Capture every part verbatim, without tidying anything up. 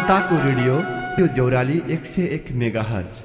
जनताको रेडियो यो देउराली एक सय एक मेगाहर्ज।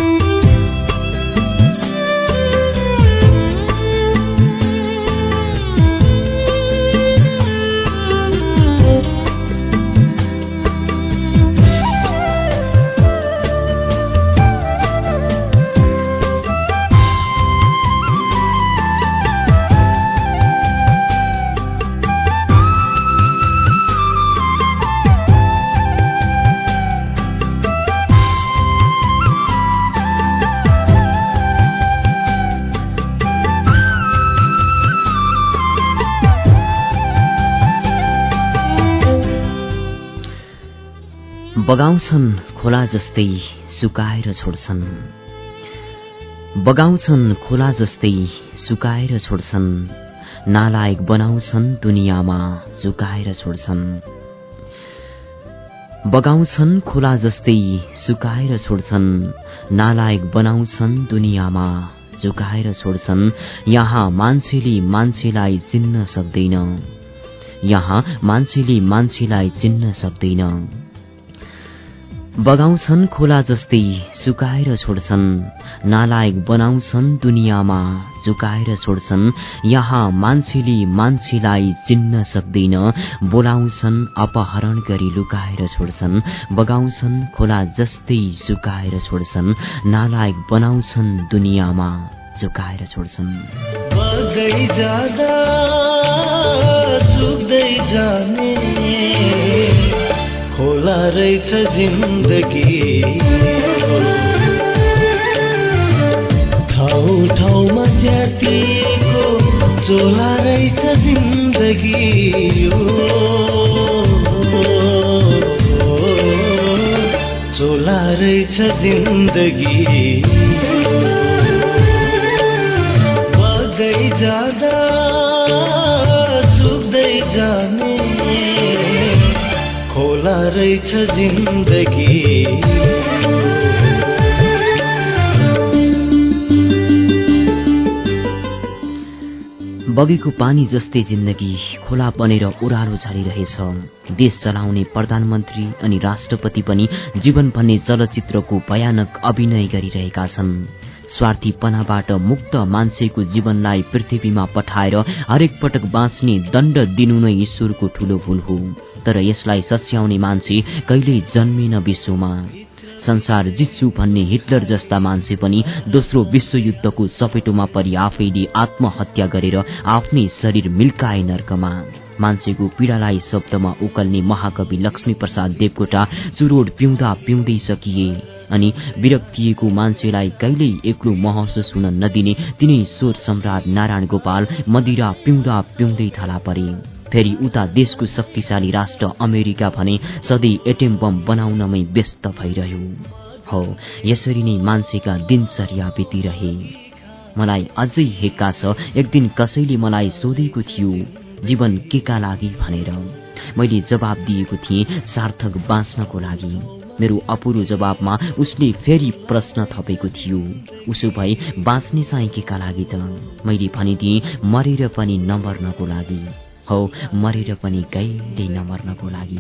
बगाउँछन् खोला जस्तै सुकाएर छोड्छन्, बगाउँछन् खोला जस्तै सुकाएर छोड्छन्, नालायक बनाउँछन् दुनियाँमा झुकाएर छोड्छन्। बगाउँछन् खोला जस्तै सुकाएर छोड्छन्, नालायक बनाउँछन् दुनियाँमा झुकाएर छोड्छन्। यहाँ मान्छेले मान्छेलाई चिन्न सक्दैन, यहाँ मान्छेले मान्छेलाई चिन्न सक्दैन। बगाउँछन् खोला जस्तै सुकाएर छोड्छन्, नालायक बनाउँछन् दुनियाँमा झुकाएर छोड्छन्। यहाँ मान्छेले मान्छेलाई चिन्न सक्दैन, बोलाउँछन् अपहरण गरी लुकाएर छोड्छन्। बगाउँछन् खोला जस्तै सुकाएर छोड्छन्, नालायक बनाउँछन् दुनियाँमा झुकाएर छोड्छन्। बग्दै जाँदा सुक्दै जाने खोला रहेछ जिन्दगी, ठाउँ ठाउँमा च्यातिएको चोला रहेछ जिन्दगी। चोला रहेछ जिन्दगी, बग्दै जाँदा सुक्दै जाने खोला रहेछ जिन्दगी। बगेको पानी जस्तै जिन्दगी खोला बनेर ओह्रालो झरिरहेछ। देश चलाउने प्रधानमन्त्री अनि राष्ट्रपति पनि जीवन भन्ने चलचित्रको भयानक अभिनय गरिरहेका छन्। स्वार्थीपनाबाट मुक्त मान्छेको जीवनलाई पृथ्वीमा पठाएर हरेक पटक बाँच्ने दण्ड दिनु नै ईश्वरको ठूलो भूल हो। तर यसलाई सच्याउने मान्छे कहिल्यै जन्मिन विश्वमा। संसार जित्छु भन्ने हिटलर जस्ता मान्छे पनि दोस्रो विश्वयुद्धको चपेटोमा परि आफैले आत्महत्या गरेर आफ्नै शरीर मिल्काए नर्कमा। मान्छेको पीडालाई शब्दमा उकल्ने महाकवि लक्ष्मीप्रसाद देवकोटा चुरोट पिउँदा पिउँदै सकिए अनि विरक्तिएको मान्छेलाई कहिल्यै एक्लो महसुस हुन नदिने तिनै स्वर सम्राट नारायण गोपाल मदिरा पिउँदा पिउँदै थला परे। फेरि उता देशको शक्तिशाली राष्ट्र अमेरिका भने सधैँ एटम बम बनाउनमै व्यस्त भइरह्यो। हो यसरी नै मान्छेका दिनचर्या बितिरहे। मलाई अझै हेक्का छ, एक दिन कसैले मलाई सोधेको थियो जीवन केका लागि भनेर। मैले जवाब दिएको थिएँ सार्थक बाँच्नको लागि। मेरो अपुरो जवाबमा उसले फेरि प्रश्न थपेको थियो, उसो भए बाँच्ने चाहिँ केका लागि त? मैले भनिदिएँ मरेर पनि नमर्नको लागि। हो मरेर पनि कहिल्यै नमर्नको लागि।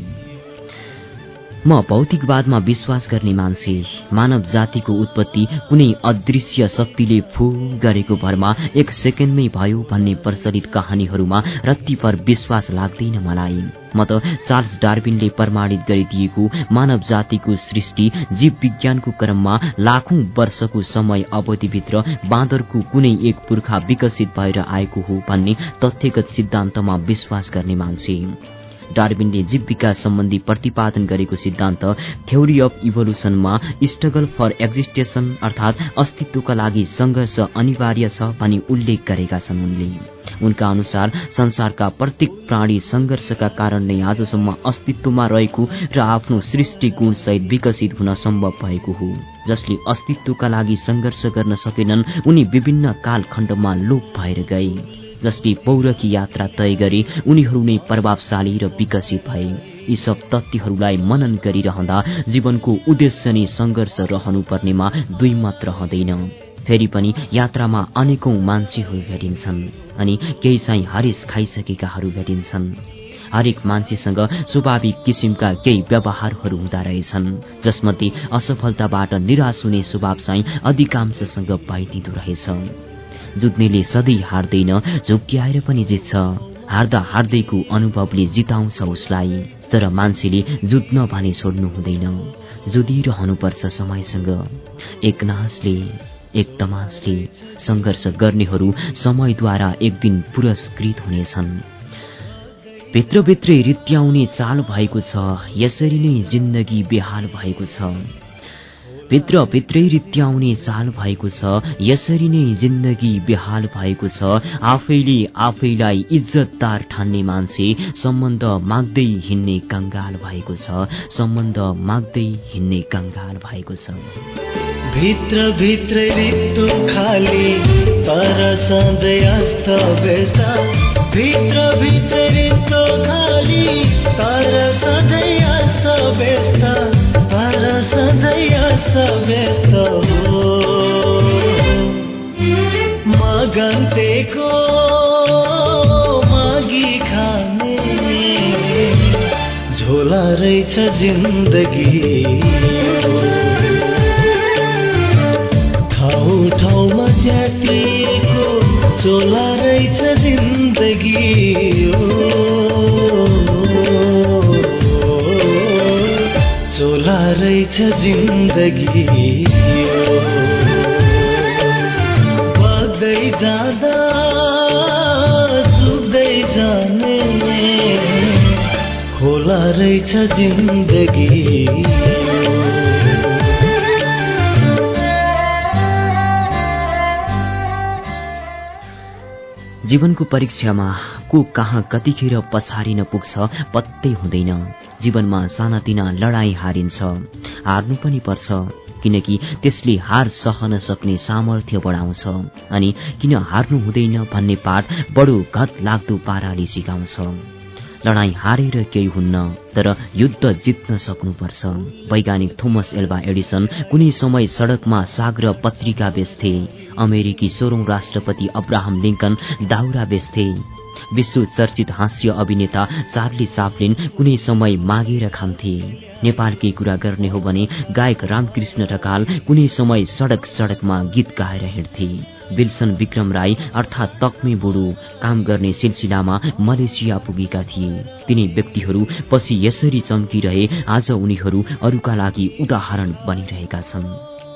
म भौतिकवादमा विश्वास गर्ने मान्छे। मानव जातिको उत्पत्ति कुनै अदृश्य शक्तिले फू गरेको भरमा एक सेकेन्डमै भयो भन्ने प्रचलित कहानीहरूमा रत्तीभर विश्वास लाग्दैन मलाई। म त चार्ल्स डार्विनले प्रमाणित गरिदिएको मानव जातिको सृष्टि जीव विज्ञानको क्रममा लाखौं वर्षको समय अवधिभित्र बाँदरको कुनै एक पुर्खा विकसित भएर आएको हो भन्ने तथ्यगत सिद्धान्तमा विश्वास गर्ने मान्छे। डार्विनले जीव विकास सम्बन्धी प्रतिपादन गरेको सिद्धान्त थ्योरी अफ इभोल्युसनमा स्ट्रगल फर एक्जिस्टेसन अर्थात अस्तित्वका लागि संघर्ष अनिवार्य छ भनी उल्लेख गरेका छन् उनले। उनका अनुसार संसारका प्रत्येक प्राणी संघर्षका कारण नै आजसम्म अस्तित्वमा रहेको र आफ्नो सृष्टि गुण सहित विकसित हुन सम्भव भएको हो। जसले अस्तित्वका लागि संघर्ष गर्न सकेनन् उनी विभिन्न कालखण्डमा लोप भएर गए। जसले पौरखी यात्रा तय गरे उनीहरू नै प्रभावशाली र विकसित भए। यी सब तथ्यहरूलाई मनन गरिरहँदा जीवनको उद्देश्य नै संघर्ष रहनुपर्नेमा दुई मत रहँदैन। फेरि पनि यात्रामा अनेकौं मान्छेहरू भेटिन्छन् अनि केही चाहिँ हरेस खाइसकेकाहरू भेटिन्छन्। हरेक मान्छेसँग स्वाभाविक किसिमका केही व्यवहारहरू हुँदा रहेछन्, जसमध्ये असफलताबाट निराश हुने स्वभाव चाहिँ अधिकांशसँग पाइदिँदो रहेछ। जुत्नेले सधैँ हार्दैन, झुक्क्याएर पनि जित्छ। हार्दा हार्दैको अनुभवले जिताउँछ उसलाई। तर मान्छेले जुत्न भने छोड्नु हुँदैन, जुधिरहनुपर्छ समयसँग। एक नाचले, एक तमासले संघर्ष गर्नेहरू समयद्वारा एक दिन पुरस्कृत हुनेछन्। भित्रभित्रै रित्याउने चाल भएको छ, यसरी नै जिन्दगी बेहाल भएको छ। भित्रभित्रै रित्याउने चाल भएको छ, यसरी नै जिन्दगी बेहाल भएको छ। आफैले आफैलाई इज्जतदार ठान्ने मान्छे सम्बन्ध माग्दै हिँड्ने कंगाल भएको छ, सम्बन्ध माग्दै हिँड्ने कंगाल भएको छ। भित्र भित्र रित्तो खाली तर सधैँ अस्त व्यस्त, भित्र भित्र रित्तो खाली तर सधैँ अस्त व्यस्त, तर सधैँ अस्त व्यस्त हो। मगन्तेको मागी खाने झोला रहेछ जिन्दगी। ठाउँ ठाउँमा च्यातिएको चोला रहेछ जिन्दगी। चोला रहेछ जिन्दगी। बग्दै जाँदा सुक्दै जाने खोला रहेछ जिन्दगी। जीवनको परीक्षामा को कहाँ कतिखेर पछारिन पुग्छ पत्तै हुँदैन। जीवनमा सानातिना लडाईँ हारिन्छ, हार्नु पनि पर्छ, किनकि त्यसले हार सहन सक्ने सामर्थ्य बढाउँछ। अनि किन हार्नु हुँदैन भन्ने पाठ बडो घत लाग्दो पाराले सिकाउँछ। लडाईँ हारेर केही हुन्न, तर युद्ध जित्न सक्नुपर्छ। वैज्ञानिक थोमस एल्वा एडिसन कुनै समय सडकमा साग र पत्रिका बेच्थे। अमेरिकी सोह्रौं राष्ट्रपति अब्राहम लिंकन दाउरा बेच्थे। विश्व चर्चित हास्य अभिनेता चार्ली चाप्लिन कुनै समय मागेर खान्थे। नेपालकै कुरा गर्ने हो भने गायक रामकृष्ण ढकाल कुनै समय सडक सडकमा गीत गाएर हिँड्थे। विल्सन विक्रम राई अर्थात तक्मे बुढो काम गर्ने सिलसिलामा मलेसिया पुगेका थिए। तिनी व्यक्तिहरू पछि यसरी चम्किरहे, आज उनीहरू अरूका लागि उदाहरण बनिरहेका छन्।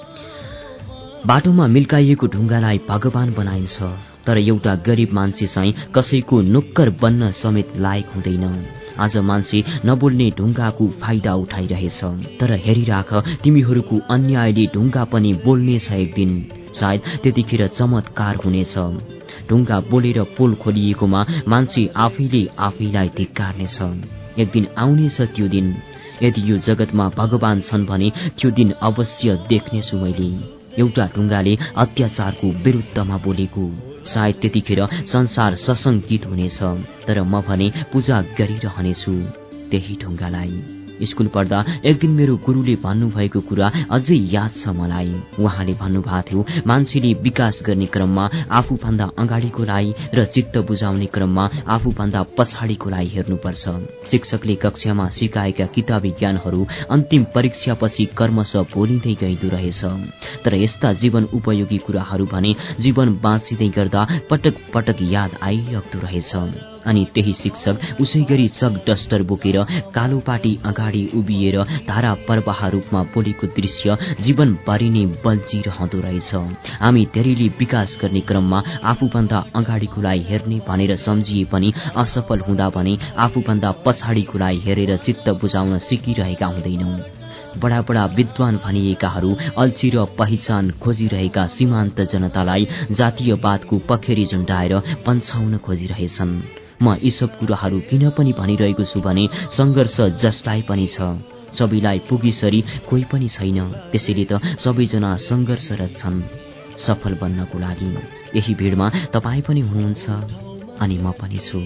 बाटोमा मिल्काइएको ढुङ्गालाई भगवान बनाइन्छ, तर एउटा गरीब मान्छे चाहिँ कसैको नोक्कर बन्न समेत लायक हुँदैन। आज मान्छे नबोल्ने ढुङ्गाको फाइदा उठाइरहेछ, तर हेरिराख तिमीहरूको अन्यायले ढुङ्गा पनि बोल्नेछ एक दिन। सायद त्यतिखेर चमत्कार हुनेछ। ढुङ्गा बोलेर पोल खोलिएकोमा मान्छे आफैले आफैलाई धिक्कार्नेछ। एक दिन आउनेछ त्यो दिन। यदि यो जगतमा भगवान छन् भने त्यो दिन अवश्य देख्नेछु मैले। एउटा ढुङ्गाले अत्याचारको विरुद्धमा बोलेको। सायद त्यतिखेर संसार सशंकित हुनेछ, तर म भने पूजा गरिरहनेछु त्यही ढुङ्गालाई। स्कुल पढ्दा एक दिन मेरो गुरुले भन्नुभएको कुरा अझै याद छ मलाई। उहाँले भन्नुभएको थियो, मान्छेले विकास गर्ने क्रममा आफूभन्दा अगाडिकोलाई र चित्त बुझाउने क्रममा आफूभन्दा पछाडिकोलाई हेर्नुपर्छ। शिक्षकले कक्षामा सिकाएका किताबी ज्ञानहरू अन्तिम परीक्षापछि कर्मशः भुलिँदै गइदो रहेछ, तर यस्ता जीवन उपयोगी कुराहरू भने जीवन बाँचिँदै गर्दा पटक पटक याद आइरहँदो रहेछ। अनि त्यही शिक्षक उसै गरी चक डस्टर बोकेर कालो पाटी अगाडि उभिएर धारा प्रवाह रूपमा बोलेको दृश्य जीवनभरि नै बल्झिरहँदो रहेछ। हामी धेरैले विकास गर्ने क्रममा आफूभन्दा अगाडिकोलाई हेर्ने भनेर सम्झिए पनि असफल हुँदा भने आफूभन्दा पछाडिकोलाई हेरेर चित्त बुझाउन सिकिरहेका हुँदैनौं। बडा बडा विद्वान भनिएकाहरू अल्छी र पहिचान खोजिरहेका सीमान्त जनतालाई जातीयवादको पखेरी झुण्डाएर पन्छाउन खोजिरहेछन्। म यी सब कुराहरू किन पनि भनिरहेको छु भने संघर्ष जसलाई पनि छ, सबैलाई पुगिसरी कोही पनि छैन। त्यसैले त सबैजना संघर्षरत छन् सफल बन्नको लागि। यही भिडमा तपाईँ पनि हुनुहुन्छ अनि म पनि छु।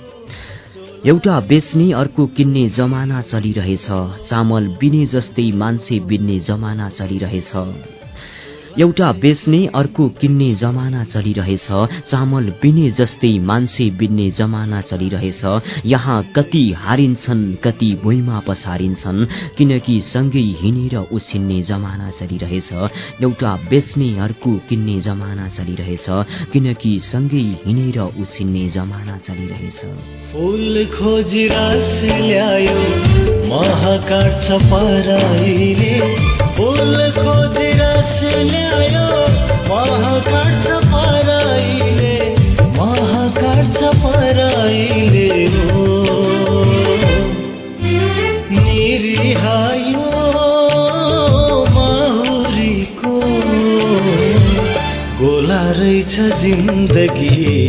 एउटा बेच्ने अर्को किन्ने जमाना चलिरहेछ। चामल बिने जस्तै मान्छे बिन्ने जमाना चलिरहेछ। एउटा बेच्ने अर्को किन्ने जमाना चलिरहेछ। चामल बिने जस्तै मान्छे बिन्ने जमाना चलिरहेछ। यहाँ कति हारिन्छन् कति भुइँमा पछारिन्छन्, किनकि सँगै हिँडेर उछिन्ने जमाना चलिरहेछ। एउटा बेच्ने अर्को किन्ने जमाना चलिरहेछ, किनकि सँगै हिँडेर उछिन्ने जमाना चलिरहेछ। फूल खोजी रस ल्यायो मह काट्छ पराईले, फूल खोजी रस ल्यायो मह काट्छ पराईले, मह काट्छ पराईले हो निरिहायो माहुरीको गोला रहेछ जिन्दगी।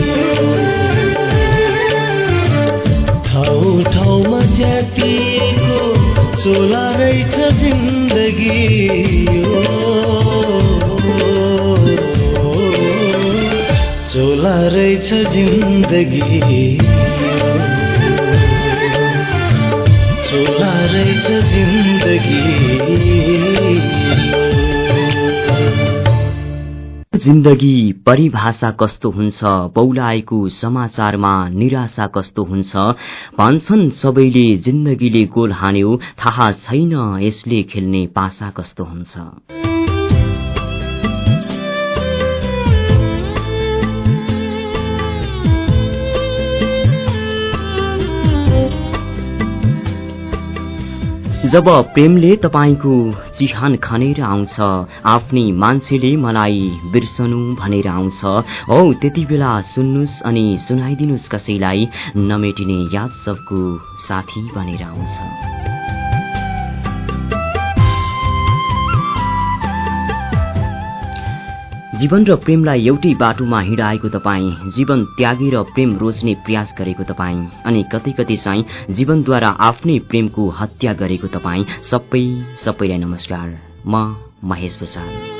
ठाउँ ठाउँमा च्यातिएको चोला रहेछ जिन्दगी। चोला रहेछ जिन्दगी, चोला रहेछ जिन्दगी। जिन्दगी परिभाषा कस्तो हुन्छ, बौलाएको समाचारमा निराशा कस्तो हुन्छ। भन्छन् सबैले जिन्दगीले गोल हान्यो, थाहा छैन यसले खेल्ने पासा कस्तो हुन्छ। जब प्रेमले तपाईको चिहान खनेर आउँछ, आफ्नै मान्छेले मलाई बिर्सनु भनेर आउँछ, औ त्यति बेला सुन्नुस् अनि सुनाइदिनुस् कसैलाई, नमेटिने याद सबको साथी बनेर आउँछ। जीवन र प्रेमलाई एउटै बाटोमा हिँडाएको तपाईँ, जीवन त्यागेर प्रेम रोज्ने प्रयास गरेको तपाईँ, अनि कतै कतै चाहिँ जीवनद्वारा आफ्नै प्रेमको हत्या गरेको तपाईँ, सबै सबैलाई नमस्कार। म महेश भूषाल।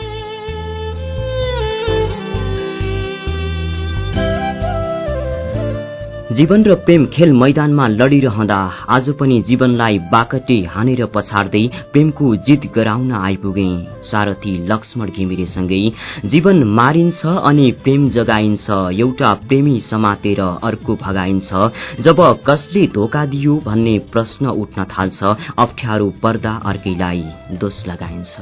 जीवन र प्रेम खेल मैदानमा लडिरहँदा आज पनि जीवनलाई बाकटे हानेर पछाड्दै प्रेमको जित गराउन आइपुगे सारथी लक्ष्मण घिमिरेसँगै। जीवन मारिन्छ अनि प्रेम जगाइन्छ, एउटा प्रेमी समातेर अर्को भगाइन्छ। जब कसले धोका दियो भन्ने प्रश्न उठ्न थाल्छ, अप्ठ्यारो पर्दा अर्कैलाई दोष लगाइन्छ।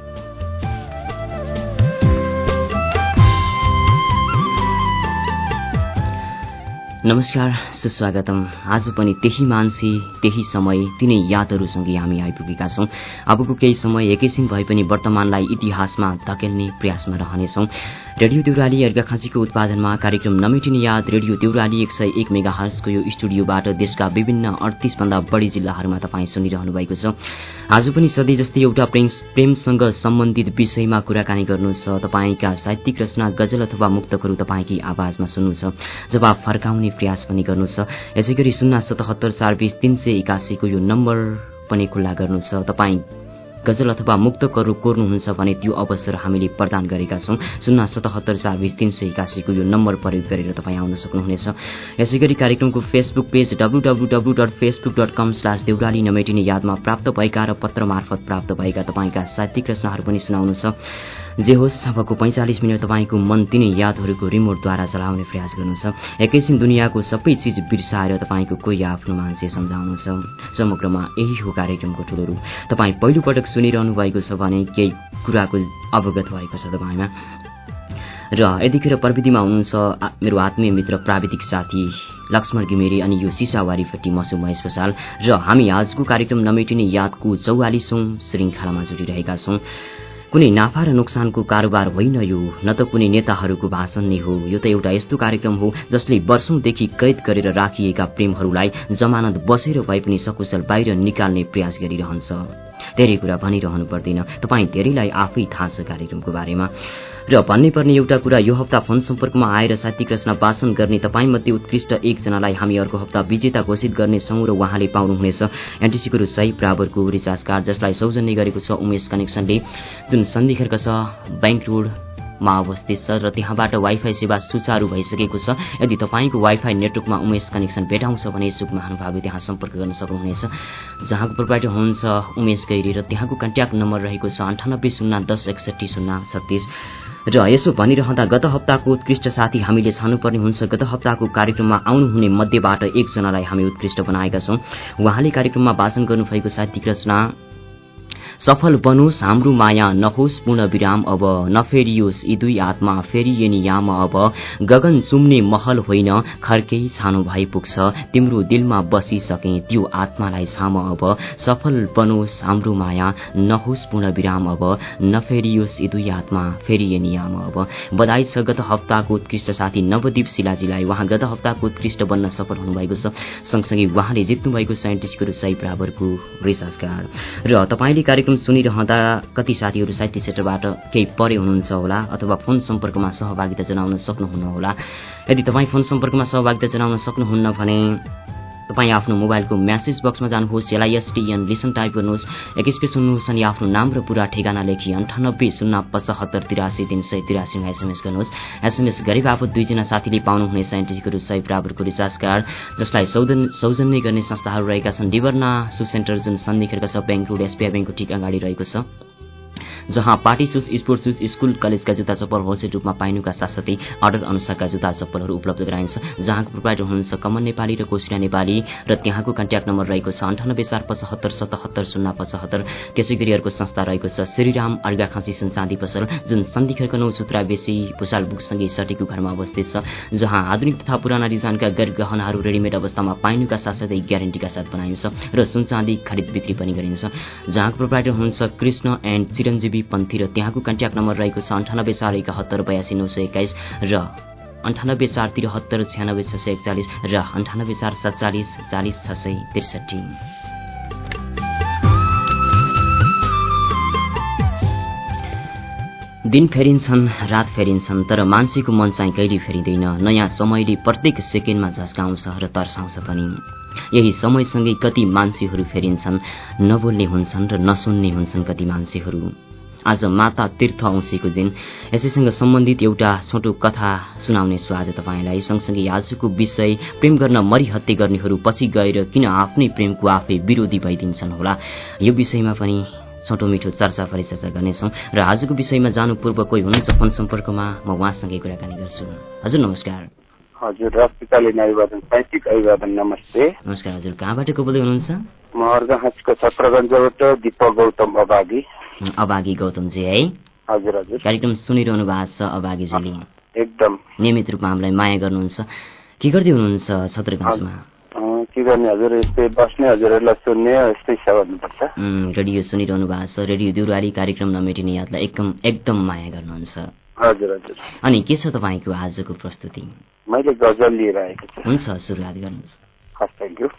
नमस्कार, सुस्वागतम। आज पनि त्यही मान्छे त्यही समय तिनै यादहरूसँगै हामी आइपुगेका छौं। अबको केही समय एकैछिन भए पनि वर्तमानलाई इतिहासमा धकेल्ने प्रयासमा रहनेछौं। रेडियो देउराली अर्घाखाँचीको उत्पादनमा कार्यक्रम नमेटिने याद रेडियो देउराली एक सय एक मेगा हर्जको यो स्टुडियोबाट देशका विभिन्न अडतीस भन्दा बढी जिल्लाहरूमा तपाईँ सुनिरहनु भएको छ। आज पनि सधैँ जस्तै एउटा प्रेम प्रेमसँग सम्बन्धित विषयमा कुराकानी गर्नु छ। तपाईँका साहित्यिक रचना, गजल अथवा मुक्तकहरू तपाईँकै आवाजमा सुन्नु छ, जवाब फर्काउने प्रयास पनि गर्नु छ। यसै गरी शून्य सतहत्तर चार बीस तीन सय एकासीको यो नम्बर पनि खुल्ला गर्नु छ। तपाईँ गजल अथवा मुक्तकहरू कोर्नुहुन्छ भने त्यो अवसर हामीले प्रदान गरेका छौं। शून्य सतहत्तर चार बीस तीन सय एकासीको यो नम्बर प्रयोग गरेर तपाईँ आउन सक्नुहुनेछ। यसै गरी कार्यक्रमको Facebook page W W W dot Facebook dot com slash Deurali नमेटिने यादमा प्राप्त भएका र पत्र मार्फत प्राप्त भएका तपाईँका साहित्यिक रचनाहरू पनि सुनाउनु छ। जे होस्, अबको पैंचालिस मिनट तपाईँको मन तिनै यादहरूको रिमोटद्वारा चलाउने प्रयास गर्नु छ। एकैछिन दुनियाँको सबै चिज बिर्साएर तपाईँको कोही आफ्नो मान्छे सम्झाउनु छ। समग्रमा यही हो कार्यक्रमको ठुलो रूप। तपाईँ पहिलोपटक सुनिरहनु भएको छ भने केही कुराको अवगत भएको छ तपाईँमा। र यतिखेर प्रविधिमा हुनुहुन्छ मेरो आत्मीय मित्र प्राविधिक साथी लक्ष्मण घिमिरे, अनि यो सिसावारीपट्टि मसु महेश भूषाल, र हामी आजको कार्यक्रम नमेटिने यादको चौवालिसौं श्रृङ्खलामा जोडिरहेका छौं। कुनै नाफा र नोक्सानको कारोबार होइन यो, न त कुनै नेताहरूको भाषण नै हो। यो त एउटा यस्तो कार्यक्रम हो जसले वर्षौंदेखि कैद गरेर राखिएका प्रेमहरूलाई जमानत बसेर भए पनि सकुशल बाहिर निकाल्ने प्रयास गरिरहन्छ। धेरै कुरा भनिरहनु पर्दैन, तपाईँ धेरैलाई आफै थाहा छ कार्यक्रमको बारेमा। र भन्नै पर्ने एउटा कुरा, यो हप्ता फोन सम्पर्कमा आएर साहित्यिक रचना वाचन गर्ने तपाईँमध्ये उत्कृष्ट एकजनालाई हामी अर्को हप्ता विजेता घोषित गर्नेछौं र उहाँले पाउनुहुनेछ एनटिसीको रु सय बराबरको रिचार्ज कार्ड, जसलाई सौजन्य गरेको छ उमेश कनेक्सनले, जुन सन्धिखर्क छ बैंक रोड मा अवस्थित छ र त्यहाँबाट वाइफाई सेवा सुचारू भइसकेको छ। यदि तपाईँको वाइफाई नेटवर्कमा उमेश कनेक्सन भेटाउँछ भने इच्छुक महानुभावले त्यहाँ सम्पर्क गर्न सक्नुहुनेछ। जहाँको प्रोप्राइटर हुनुहुन्छ उमेश गैरी र त्यहाँको कन्ट्याक्ट नम्बर रहेको छ अन्ठानब्बे शून्य दस एकसठी शून्य छत्तिस। र यसो भनिरहँदा गत हप्ताको उत्कृष्ट साथी हामीले छान्नुपर्ने हुन्छ। गत हप्ताको कार्यक्रममा आउनुहुने मध्येबाट एकजनालाई हामी उत्कृष्ट बनाएका छौं। उहाँले कार्यक्रममा वाचन गर्नुभएको साहित्यिक रचना सफल बनोस् हाम्रो माया नहोस् पूर्ण विराम अब नफेरियोस् यी दुई आत्मा फेरिएनी याम अब गगन चुम्ने महल होइन खर्कै छानो भई पुग्छ तिम्रो दिलमा बसिसके त्यो आत्मालाई छाम अब सफल बनोस् हाम्रो माया नहोस् पूर्ण विराम अब नफेरियोस् यी दुई आत्मा फेरिएनी याम अब। बधाई छ गत हप्ताको उत्कृष्ट साथी नवदीप शिलाजीलाई। उहाँ गत हप्ताको उत्कृष्ट बन्न सफल हुनुभएको छ। सँगसँगै उहाँले जित्नुभएको छ एन्टिचको सय बराबरको रिचार्ज कार्ड। र तपाईँले कार्यक्रम सुनिरहँदा कति साथीहरू साहित्य क्षेत्रबाट केही परे हुनुहुन्छ होला अथवा फोन सम्पर्कमा सहभागिता जनाउन सक्नुहुन्न होला। यदि तपाईँ फोन सम्पर्कमा सहभागिता जनाउन सक्नुहुन्न भने तपाईँ आफ्नो मोबाइलको म्यासेज बक्समा जानुहोस्, एलआइएसटीएन लिसन टाइप गर्नुहोस्, एक स्पेस सुन्नुहोस् अनि आफ्नो नाम र पूरा ठेगाना लेखी अन्ठानब्बे शून्य पचहत्तर तिरासी तीन सय तिरासीमा एसएमएस गर्नुहोस्। एसएमएस गरे बापत दुईजना साथीले पाउनुहुनेछ एनटिजीको सय बराबरको रिचार्ज कार्ड, जसलाई सौजन्य गर्ने संस्थाहरू रहेका छन् डिभर्ना सु सेन्टर जुन सन्धिखेरका छ बैंक रोड एसबीआई ब्याङ्कको ठिक अगाडि रहेको छ, जहाँ party shoes, sports shoes, school कलेजका जुत्ता चप्पल होलसेल रूपमा पाइनुका साथसाथै अर्डर अनुसारका जुत्ता चप्पलहरू उपलब्ध गराइन्छ। जहाँको प्रोप्राइटर हुनुहुन्छ कमन नेपाली र कोसिरा नेपाली र त्यहाँको कन्ट्याक्ट नम्बर रहेको छ अन्ठानब्बे चार पचहत्तर सतहत्तर शून्य पचहत्तर। त्यसै गरी अर्को संस्था रहेको छ श्रीराम अर्घाखाँची सुन चाँदी पसल जुन सन्धिखेरको नौ चुत्रा बेसी भुषाल बुकसँगै सटेको घरमा अवस्थित छ, जहाँ आधुनिक तथा पुराना डिजाइनका गहनाहरू रेडिमेड अवस्थामा पाइनुका साथसाथै ग्यारेन्टीका साथ बनाइन्छ र सुन चाँदी खरिद बिक्री पनि गरिन्छ। जहाँको प्रोप्राइटर हुनुहुन्छ कृष्ण एन्ड चिरञ्जीवी पन्थी र त्यहाँको कन्ट्याक्ट नम्बर रहेको छ अन्ठानब्बे चार एकहत्तर बयासी नौ सय एक्काइस र अन्ठानब्बे चार त्रिहत्तर छ्यानब्बे छ सय एकचालिस र अन्ठानब्बे चार सत्तालिस चालिस छ सय त्रिसठी। दिन फेरिन्छन् रात फेरिन्छन् तर मान्छेको मन चाहिँ कहिले फेरिँदैन। नयाँ समयले प्रत्येक सेकेन्डमा झस्काउँछ र तर्साउँछ पनि। यही समयसँगै कति मान्छेहरू फेरिन्छन्, नबोल्ने हुन्छन् र नसुन्ने हुन्छन् कति मान्छेहरू। आज माता तीर्थ औँसीको दिन, यसैसँग सम्बन्धित एउटा छोटो कथा सुनाउने छु आज तपाईँलाई। सँगसँगै आजको विषय प्रेम गर्न मरिहत्ते गर्नेहरू पछि गएर किन आफ्नै प्रेमको आफै विरोधी भइदिन्छन् होला, यो विषयमा पनि छोटो मिठो चर्चा परिचर्चा गर्नेछौँ। र आजको विषयमा जानु पूर्व कोही हुनुहुन्छ फोन सम्पर्कमा, म उहाँसँगै कुराकानी गर्छु। हजुर नमस्कार। हजुर राष्ट्रकालीन अभिवादन, साहित्यिक अभिवादन, नमस्ते। नमस्कार हजुर, कहाँबाट को बोल्दै हुनुहुन्छ? म अर्घाखाँचीको छत्रगञ्जबाट दीपक गौतम अभागी। अभागी गौतमजी है? हजुर हजुर। कार्यक्रम सुनिरहनु भएको छ अभागीजीले? एकदम नियमित रूपमा हामीलाई माया गर्नुहुन्छ। के गर्दै हुनुहुन्छ छत्रगञ्जमा? के गर्ने हजुर, यस्तै बस्ने, हजुरहरूलाई सुन्ने, यस्तै सेवा गर्नुपर्छ। रेडियो सुनिरहनु भएको छ, रेडियो देउराली कार्यक्रम नमेटिने यादलाई एकदम एकदम माया गर्नुहुन्छ। हजुर हजुर। अनि के छ तपाईँको आजको प्रस्तुति? मैले गजल लिएर आएको छु। हुन्छ, सुरुवात गर्नुहोस्। हस्, थ्याङ्क यू।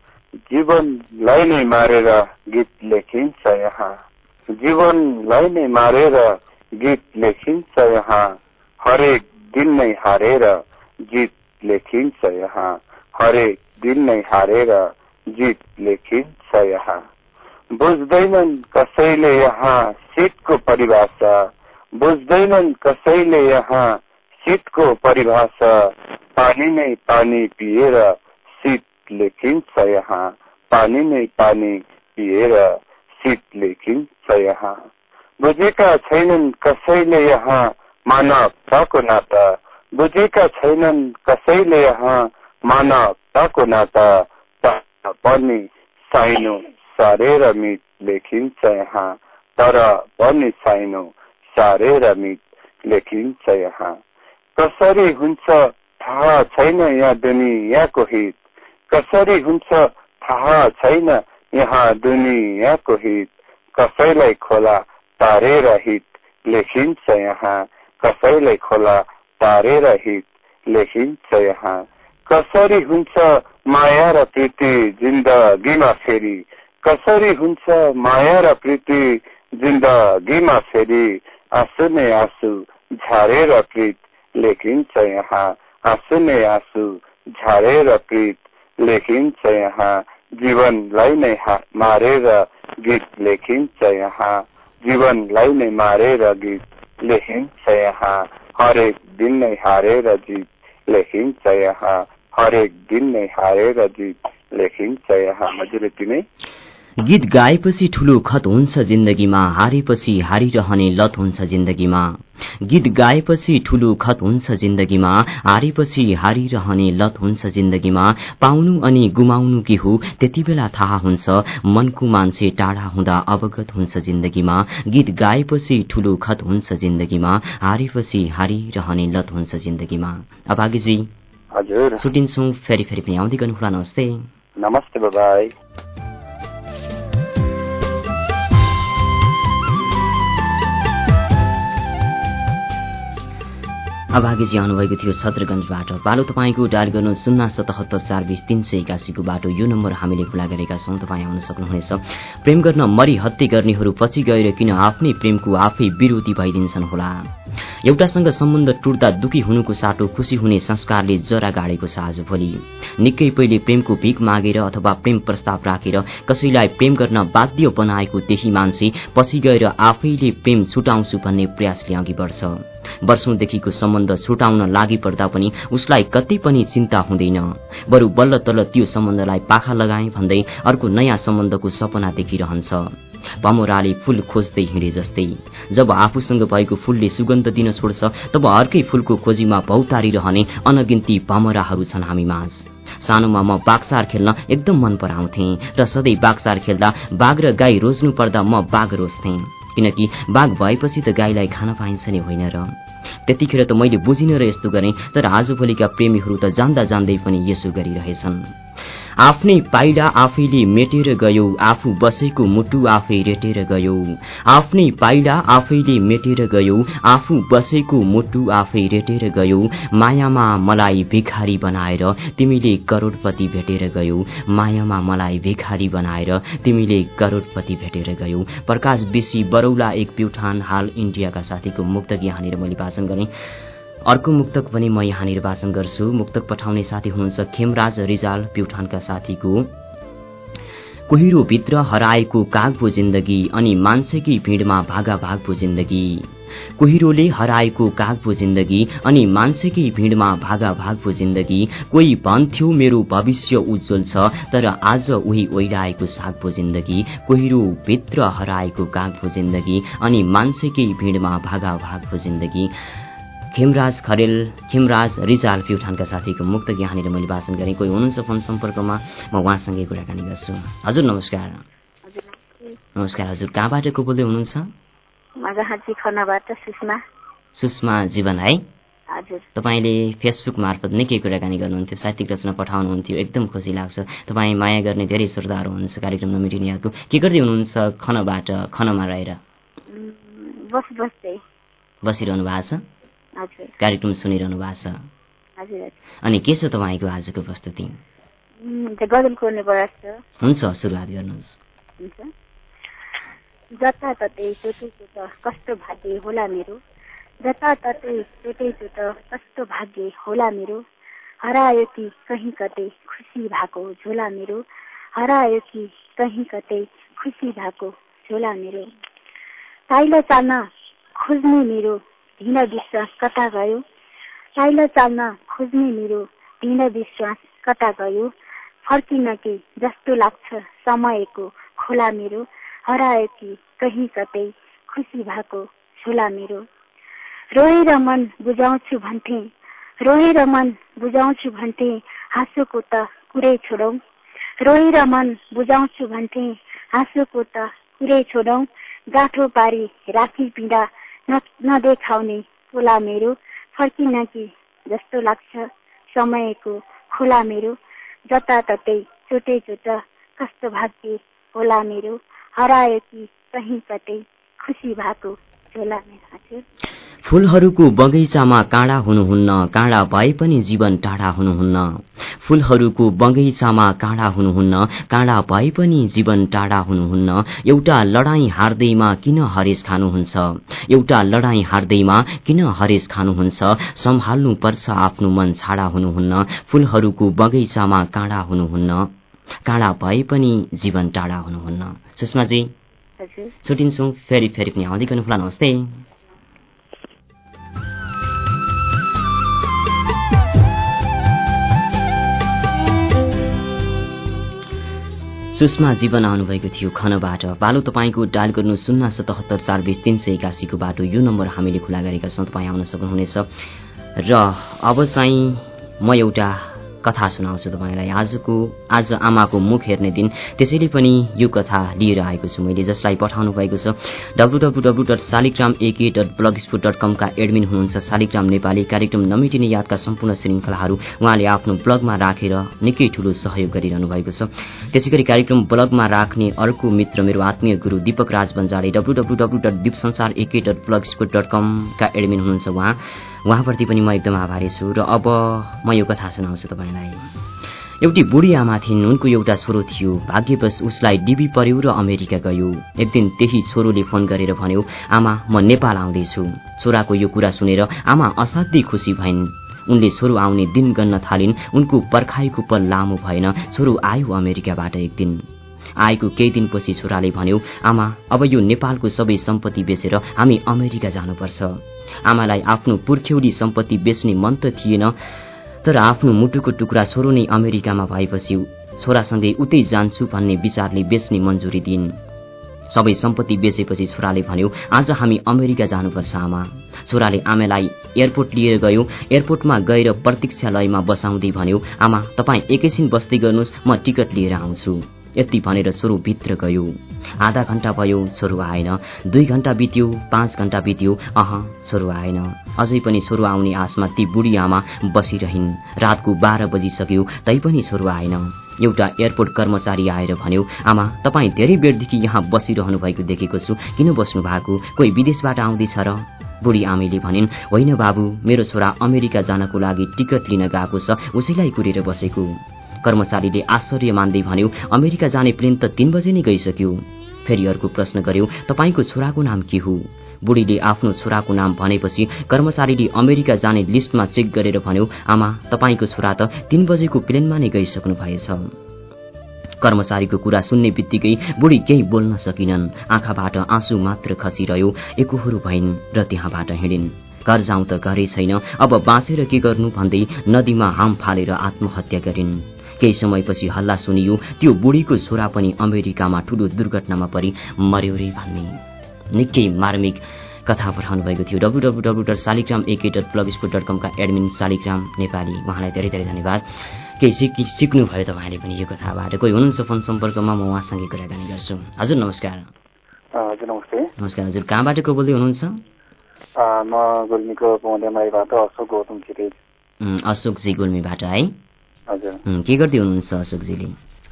जीवनलाई नै मारेर गीत लेखिन्छ यहाँ, जीवनलाई नै मारेर गीत लेखिन्छ यहाँ, हरेक दिन नै हारेर जित लेखिन्छ यहाँ, हरेक दिन नै हारेर जित लेखिन्छ यहाँ। बुझ्दैनन् कसैले यहाँ शीतको परिभाषा, बुझ्दैनन् कसैले यहाँ शीतको परिभाषा, पानी नै पानी पिएर शीत लेखिन्छ यहाँ, पानी नै पानी पिएर शीत लेखिन्छ यहाँ। बुझेका छैनन् कसैले यहाँ मानवताको नाता, बुझेका छैनन् कसैले यहाँ मानवताको नाता, पनि साइनो सारेर मित लेखिन्छ यहाँ, तर पनि साइनो सारेर मित लेखिन्छ यहाँ। कसरी हुन्छ थाहा छैन यहाँ दुनियाँको हित, कसरी हुन्छ थाहा छैन यहाँ दुनियाँको हित, कसैलाई खोला तारेर हित लेखिन्छ यहाँ, कसैलाई खोला तारेर हित लेखिन्छ यहाँ। कसरी हुन्छ माया र प्रीति जिन्दगीमा फेरि, कसरी हुन्छ माया र प्रीति जिन्दगीमा फेरि, आँसु नै आँसु झारेर प्रीत लेखिन्छ यहाँ, आँसु नै आँसु झारेर प्रीत लेखिन्छ यहाँ। जीवनलाई नै मारेर गीत लेखिन्छ यहाँ, जीवनलाई नै मारेर गीत लेखिन्छ यहाँ हरेक दिन नै हारेर जित लेखिन्छ यहाँ हरेक दिन नै हारेर जित लेखिन्छ यहाँ। हजुर यति नै। गीत गाएपछि ठूलो खत हुन्छ जिन्दगीमा, हारेपछि हारिरहने लत हुन्छ जिन्दगीमा। गीत गाएपछि ठूलो खत हुन्छ जिन्दगीमा, हारेपछि हारिरहने लत हुन्छ जिन्दगीमा। पाउनु अनि गुमाउनु के हो त्यति बेला थाहा हुन्छ, मनको मान्छे टाढा हुँदा अवगत हुन्छ जिन्दगीमा। गीत गाएपछि ठूलो खत हुन्छ जिन्दगीमा, हारेपछि हारिरहने लत हुन्छ जिन्दगीमा। अभागीजी हजुर छुटिन्छौँ, फेरि फेरि पनि आउँदै गर्नुहोला। नमस्ते। नमस्ते बाबाई। अभागीजी आउनुभएको थियो छत्रगंजबाट। पालो तपाईँको डायल गर्नु शून्य सतहत्तर चार बीस तीन सय एकासीको बाटो। यो नम्बर हामीले खुला गरेका छौं, तपाईँ आउन सक्नुहुनेछ। प्रेम गर्न मरी हत्या गर्नेहरू पछि गएर किन आफ्नै प्रेमको आफै विरोधी भइदिन्छन् होला। एउटासँग सम्बन्ध टुट्दा दुखी हुनुको साटो खुशी हुने संस्कारले जरा गाडेको छ आज भोलि। निकै पहिले प्रेमको भिख मागेर अथवा प्रेम प्रस्ताव राखेर कसैलाई प्रेम गर्न बाध्य बनाएको त्यही मान्छे पछि गएर आफैले प्रेम छुटाउँछु भन्ने प्रयासले अघि बढ्छ। वर्षौंदेखिको सम्बन्ध छुटाउन लागि पर्दा पनि उसलाई कति पनि चिन्ता हुँदैन, बरु बल्ल तल्ल त्यो सम्बन्धलाई पाखा लगाए भन्दै अर्को नयाँ सम्बन्धको सपना देखिरहन्छ। भमराले फूल खोज्दै हिँडे जस्तै। जब आफूसँग भएको फूलले सुगन्ध दिन छोड्छ तब अर्कै फूलको खोजीमा भौतारिरहने अनगिन्ती भमराहरू छन् हामी माझ। सानोमा म बाघसार खेल्न एकदम मन पराउँथे र सधैँ बाघसार खेल्दा बाघ र गाई रोज्नु पर्दा म बाघ रोज्थे, किनकि बाघ भएपछि त गाईलाई खान पाइन्छ नि होइन र। त्यतिखेर त मैले बुझिन र यस्तो गरेँ, तर आजभोलिका प्रेमीहरू त जान्दा जान्दै पनि यसो गरिरहेछन्। आफ्नै पाइला आफैले मेटेर गयो, आफू बसेको मुटु आफै रेटेर गयो। आफ्नै पाइला आफैले मेटेर गयो, आफू बसेको मुटु आफै रेटेर गयो। मायामा मलाई भिखारी बनाएर तिमीले करोडपति भेटेर गयो। मायामा मलाई भिखारी बनाएर तिमीले करोडपति भेटेर गयो। प्रकाश बेसी बरौला एक प्युठान हाल इन्डियाका साथीको मुक्तक यहाँनिर मैले वाचन गरेँ। अर्को मुक्तक पनि म यहाँनिर वाचन गर्छु। मुक्तक पठाउने साथी हुनुहुन्छ खेमराज रिजाल प्युठानका साथीको। कुहिरो भित्र हराएको कागको जिन्दगी अनि मान्छेकी भिडमा भागा भागको जिन्दगी। कुहिरोले हराएको कागको जिन्दगी अनि मान्छेकी भिडमा भागा भागको जिन्दगी। कोही भन्थ्यो मेरो भविष्य उज्जवल छ, तर आज उही ओइलाएको सागको जिन्दगी। कुहिरो भित्र हराएको कागको जिन्दगी अनि मान्छेकी भिडमा भागा भागको जिन्दगी। खेमराज खरेल खेमराज रिजाल प्युठानका साथीको मुक्तक यहाँनिर मैले वाचन गरेँ। कोही हुनुहुन्छ फोन सम्पर्कमा, म उहाँसँगै कुराकानी गर्छु। हजुर नमस्कार। नमस्कार हजुर, कहाँबाट को बोल्दै हुनुहुन्छ? सुषमा सुषमा जीवन है। हजुर, तपाईँले फेसबुक मार्फत निकै कुराकानी गर्नुहुन्थ्यो, साहित्यिक रचना पठाउनुहुन्थ्यो, एकदम खुसी लाग्छ। तपाईँ माया गर्ने धेरै श्रोताहरू हुनुहुन्छ कार्यक्रम नमिटिने यहाँको। के गर्दै हुनुहुन्छ खनबाट, खनमा रहेर? बस बस्दै बसिरहनु भएको छ? हजुर। कार्यक्रम सुनिरहनु भएको छ? हजुर। अनि के छ तपाईँको आजको प्रस्तुति? गजल कोर्ने प्रयास छ। हुन्छ, सुरुवात गर्नुहोस्। हुन्छ। जताततै चोटै चोट कस्तो भाग्य होला मेरो, जताततै चोटै चोट कस्तो भाग्य होला मेरो। हरायो कि कहीँ कतै खुसी भएको झोला मेरो, हरायो कि कहीँ कतै खुसी भएको झोला मेरो। पाइला चाल्न खोज्ने मेरो ढिना विश्वास कता गयो, पाइला चाल्न खोज्ने मेरो ढिना विश्वास कता गयो। फर्किन कि जस्तो लाग्छ समयको खोला मेरो, हरायो कि कहीँ कतै खुसी भएको झोला मेरो। रोएर मन बुझाउँछु भन्थे, रोएर मन बुझाउँछु भन्थे, हाँसोको त कुरै छोडौँ। रोएर मन बुझाउँछु भन्थे, हाँसोको त कुरै छोडौँ। गाँठो पारी राखी पीडा नदेखाउने खोला मेरो, फर्किन कि जस्तो लाग्छ समयको खोला मेरो। जताततै चोटै चोट कस्तो भाग्य होला मेरो, हरायो कि कहीँ कतै खुसी भएको झोला मेरो। हजुर। फूलहरूको बगैँचामा काँडा हुनुहुन्न, काँडा भए पनि जीवन टाढा हुनुहुन्न। फूलहरूको बगैँचामा काँडा हुनुहुन्न, काँडा भए पनि जीवन टाढा हुनुहुन्न। एउटा लडाईँ हार्दैमा किन हरेस खानुहुन्छ, एउटा लडाईँ हार्दैमा किन हरेस खानुहुन्छ। सम्हाल्नु पर्छ आफ्नो मन छाडा हुनुहुन्न। फूलहरूको बगैँचामा काँडा हुनुहुन्न, काँडा भए पनि जीवन टाढा हुनुहुन्न। सुषमाजी छुटिन्छौँ, फेरि फेरि पनि आउँदै गर्नुहोला। नमस्ते। सुषमा जीवन आउनुभएको थियो खनबाट। बालो तपाईँको डायल गर्नु शून्य सतहत्तर चार बिस तीन सय एकासीको बाटो, यो नम्बर हामीले खुला गरेका छौँ, तपाईँ आउन सक्नुहुनेछ। र अब चाहिँ म एउटा कथा सुनाउँछु तपाईँलाई। आजको आज आमाको मुख हेर्ने दिन, त्यसैले पनि यो कथा लिएर आएको छु मैले, जसलाई पठाउनु भएको छ W W W dot Shaligram AK dot blogspot dot कमका एडमिन हुनुहुन्छ शालिग्राम नेपाली। कार्यक्रम नमेटिने यादका सम्पूर्ण श्रृङ्खलाहरू उहाँले आफ्नो ब्लगमा राखेर निकै ठूलो सहयोग गरिरहनु भएको छ। त्यसै गरी कार्यक्रम ब्लगमा राख्ने अर्को मित्र मेरो आत्मीय गुरु दीपक राज बन्जाले W W W dot Deep Sansar AK dot blogspot dot कमका एडमिन हुनुहुन्छ उहाँ उहाँप्रति पनि म एकदम आभारी छु। र अब म यो कथा सुनाउँछु तपाईँलाई। एउटी बुढी आमा थिइन्, उनको एउटा छोरो थियो। भाग्यवश उसलाई डिबी पर्यो र अमेरिका गयो। एक दिन त्यही छोरोले फोन गरेर भन्यो, आमा म नेपाल आउँदैछु। छोराको यो कुरा सुनेर आमा असाध्यै खुसी भइन्। उनले छोरो आउने दिन गन्न थालिन्। उनको पर्खाइको पल लामो भएन, छोरो आयो अमेरिकाबाट। एक दिन आएको केही दिनपछि छोराले भन्यो, आमा अब यो नेपालको सबै सम्पत्ति बेचेर हामी अमेरिका जानुपर्छ। आमालाई आफ्नो पुर्ख्यौली सम्पत्ति बेच्ने मन त थिएन, तर आफ्नो मुटुको टुक्रा छोरो नै अमेरिकामा भएपछि छोरासँगै उतै जान्छु भन्ने विचारले बेच्ने मन्जुरी दिइन्। सबै सम्पत्ति बेचेपछि छोराले भन्यो, आज हामी अमेरिका जानुपर्छ आमा। छोराले आमालाई एयरपोर्ट लिएर गयो। एयरपोर्टमा गएर प्रतीक्षालयमा बसाउँदै भन्यो, आमा तपाईँ एकैछिन बस्दै गर्नुहोस्, म टिकट लिएर आउँछु। यति भनेर छोरो भित्र गयो। आधा घण्टा भयो, छोरो आएन। दुई घण्टा बित्यो, पाँच घण्टा बित्यो, अह छोरो आएन। अझै पनि छोरो आउने आशमा ती बुढी आमा बसिरहिन्। रातको बाह्र बजिसक्यो, तैपनि छोरो आएन। एउटा एयरपोर्ट कर्मचारी आएर भन्यो, आमा तपाईँ धेरै बेरदेखि यहाँ बसिरहनु भएको देखेको छु, किन बस्नु भएको? कोही विदेशबाट आउँदैछ र? बुढी आमैले भनिन्, होइन बाबु, मेरो छोरा अमेरिका जानको लागि टिकट लिन गएको छ, उसैलाई कुरेर बसेको। कर्मचारीले आश्चर्य मान्दै भन्यो, अमेरिका जाने प्लेन त तीन बजे नै गइसक्यो। फेरि अर्को प्रश्न गर्यो, तपाईँको छोराको नाम के हो? बुढीले आफ्नो छोराको नाम भनेपछि कर्मचारीले अमेरिका जाने लिस्टमा चेक गरेर भन्यो, आमा तपाईँको छोरा त तीन बजेको प्लेनमा नै गइसक्नु भएछ। कर्मचारीको कुरा सुन्ने बित्तिकै बुढी केही बोल्न सकिनन्। आँखाबाट आँसु मात्र खसिरह्यो। एकोहोरो भइन् र त्यहाँबाट हिँडिन्। घर जाउँ त घरै छैन, अब बाँचेर के गर्नु भन्दै नदीमा हाम फालेर आत्महत्या गरिन्। केही समयपछि हल्ला सुनियो, त्यो बुढीको छोरा पनि अमेरिकामा ठूलो दुर्घटनामा परि मर्यो रे भन्ने। निकै मार्मिक कथा पठाउनु भएको थियो। W W W dot Shaligram AK dot blogspot dot कमका एडमिन शालिग्राम नेपाली, उहाँलाई धेरै धेरै धन्यवाद। केही सिक सिक्नुभयो तपाईँले पनि यो कथाबाट। कोही हुनुहुन्छ फोन सम्पर्कमा, म उहाँसँगै कुराकानी गर्छु। हजुर नमस्कार। हजुर नमस्ते। नमस्कार हजुर, कहाँबाट को बोल्दै हुनुहुन्छ? म गुल्मीको पौडेमाईबाट अशोक गौतम छिटे। अशोकजी गुल्मीबाट है? हजुर। के गर्दै हुनुहुन्छ अशोकजीले?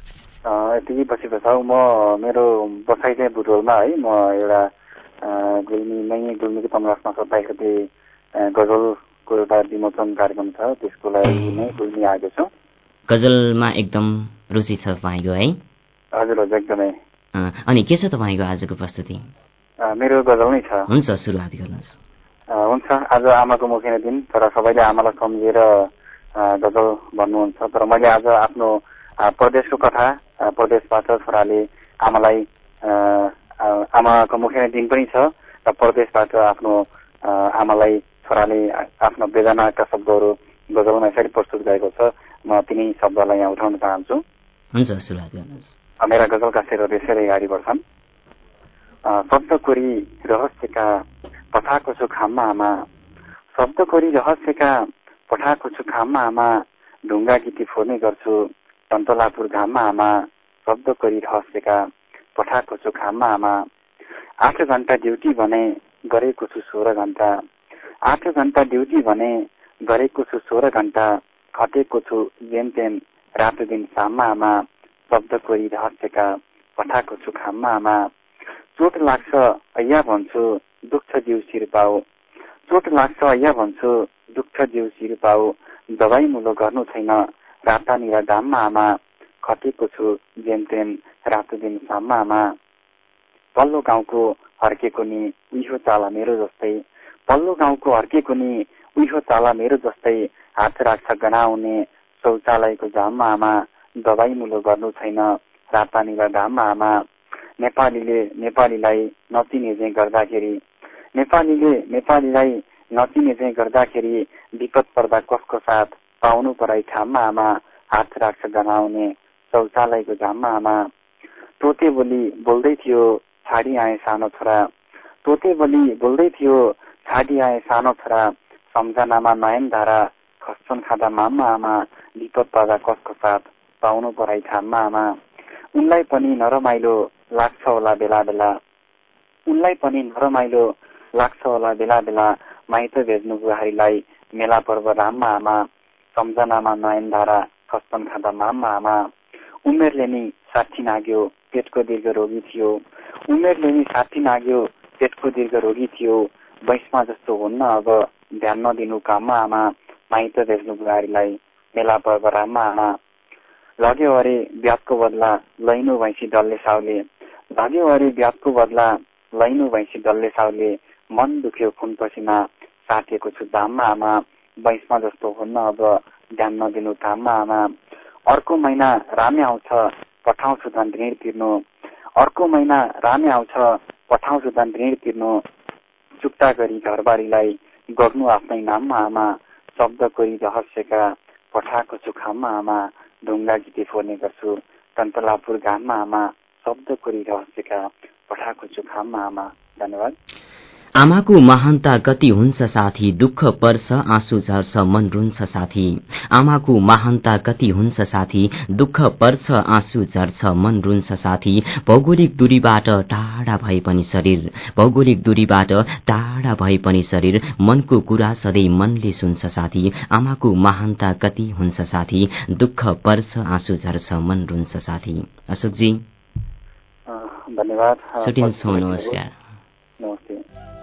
यति पछि बसाउ म मेरो बसाइ चाहिँ बुटोलमा है। म एउटा गुल्मी नै गुल्मीको तमरासमा सत्ताइसती गजलको एउटा विमोचन कार्यक्रम छ, त्यसको लागि नै गुल्मी आएको छु। गजलमा एकदम रुचि छ तपाईँको है? हजुर हजुर एकदमै। अनि के छ तपाईँको आजको प्रस्तुति? मेरो गजल नै छ। हुन्छ, सुरुवात गर्नुहोस्। हुन्छ। आज आमाको मुखेर दिन, तर सबैले आमालाई सम्झेर गजल भन्नुहुन्छ, तर मैले आज आफ्नो प्रदेशको कथा, प्रदेशबाट छोराले आमालाई, आमाको मुखेर दिन पनि छ र प्रदेशबाट आफ्नो आमालाई छोराले आफ्नो वेदनाका शब्दहरू गजलमा यसरी प्रस्तुत गरेको छ। म तिनै शब्दलाई यहाँ उठाउन चाहन्छु। हुन्छ, सुरुवात गर्नुहोस्। मेरा गजलका शेरहरू यसरी अगाडि बढ्छन्। शब्दकोरी रहस्यका पठाएको छु खाममा आमा, शब्दकोरी रहस्यका पठाएको छु खाममा आमा, ढुङ्गा गीती फोर्ने गर्छु टन्तलापुर घाममा आमा, शब्दकोरी रहस्यका पठाएको छु खाममा आमा। आठ घण्टा ड्युटी भने गरेको छु सोह्र घण्टा, आठ घण्टा ड्युटी भने गरेको छु सोह्र घण्टा, खटेको छु जेन तेन रातो दिन शाममा आमा, शब्दकोरी रहस्यका पठाएको छु खाममा आमा। चोट लाग्छ अయ్యా भन्छु दुख्छ जिउ शिर पाऊ, चोट लाग्छ अయ్యా भन्छु दुख्छ जिउ शिर पाऊ, दबाई मुलो गर्नु छैन राता निरा दाममा आमा, खटेको छु जेन तेन रातो दिन शाममा आमा। पल्लो गाउँको हर्केको नि उही चाला मेरो जस्तै, पल्लो गाउँको हर्केको नि उही चाला मेरो जस्तै, हात राख्छ गनाउने शौचालयको जाममा आमा, दबाई मुलो गर्नु छैन राता निरा दाममा आमा। नेपालीले नेपालीलाई नचिने चाहिँ गर्दाखेरि, नेपालीले नेपालीलाई नचिने चाहिँ गर्दाखेरि, विपद पर्दा कसको साथ पाउनु पराई ठाममा आमा, हात राख्छ गनाउने शौचालयको जाममा आमा। तोते बोली बोल्दै थियो छाडी आए सानो छोरा तोते बोली बोल्दै थियो छाडी आए सानो छोरा सम्झनामा नयन धारा खस्छन् खाँदा मामा आमा विपद पर्दा कसको साथ पाउनु पराई थाममा आमा उनलाई पनि नरमाइलो लाग्छ होला बेला बेला उनलाई पनि नरमाइलो लाग्छ होला बेला बेला माइत भेज्नु बुहारीलाई मेला पर्व राममा आमा सम्झनामा नयन धारा खस्छन् खाँदा मामा आमा उमेरले नि साठी नाग्यो पेटको दीर्घ रोगी थियो उमेरले नि साठी नाग्यो पेटको दीर्घ रोगी थियो वैशमा जस्तो हुन्न अब ध्यान नदिनु काममा आमा माइत भेज्नु बुहारीलाई मेला पर्व राममा आमा लग्यो अरे ब्याजको बदला लैनु भैँसी डल्ले साउले लग्यो अरे ब्याजको बदला लैनु भैँसी डल्ले साउले मन दुख्यो खुन पसिना साटेको छु दाममा आमा वैशमा जस्तो हुन्न अब ध्यान नदिनु काममा आमा अर्को महिना रामे आउँछ पठाउँछु धन ऋण तिर्नु अर्को महिना रामे आउँछ पठाउँछु धन ऋण तिर्नु चुक्ता गरी घरबारीलाई गर्नु आफ्नै नाममा आमा शब्द कोरी रहस्यका पठाएको छु खाममा आमा ढुङ्गा गीते फोर्ने गर्छु तन्तलापुर घाममा आमा शब्द कोरी रहस्यका पठाएको छु खाममा आमा। धन्यवाद। आमाको महानता कति हुन्छ साथी दुःख पर्छ आँसु झर्छ मन रुन्छ साथी आमाको महानता कति हुन्छ साथी दुःख पर्छ आँसु झर्छ मन रुन्छ साथी भौगोलिक दूरीबाट टाढा भए पनि शरीर भौगोलिक दूरीबाट टाढा भए पनि शरीर मनको कुरा सधैँ मनले सुन्छ साथी आमाको महानता कति हुन्छ साथी दुःख पर्छ आँसु झर्छ मन रुन्छ साथी। अशोकजी धन्यवाद। छुटिन्छौँ। नमस्कार। नमस्ते।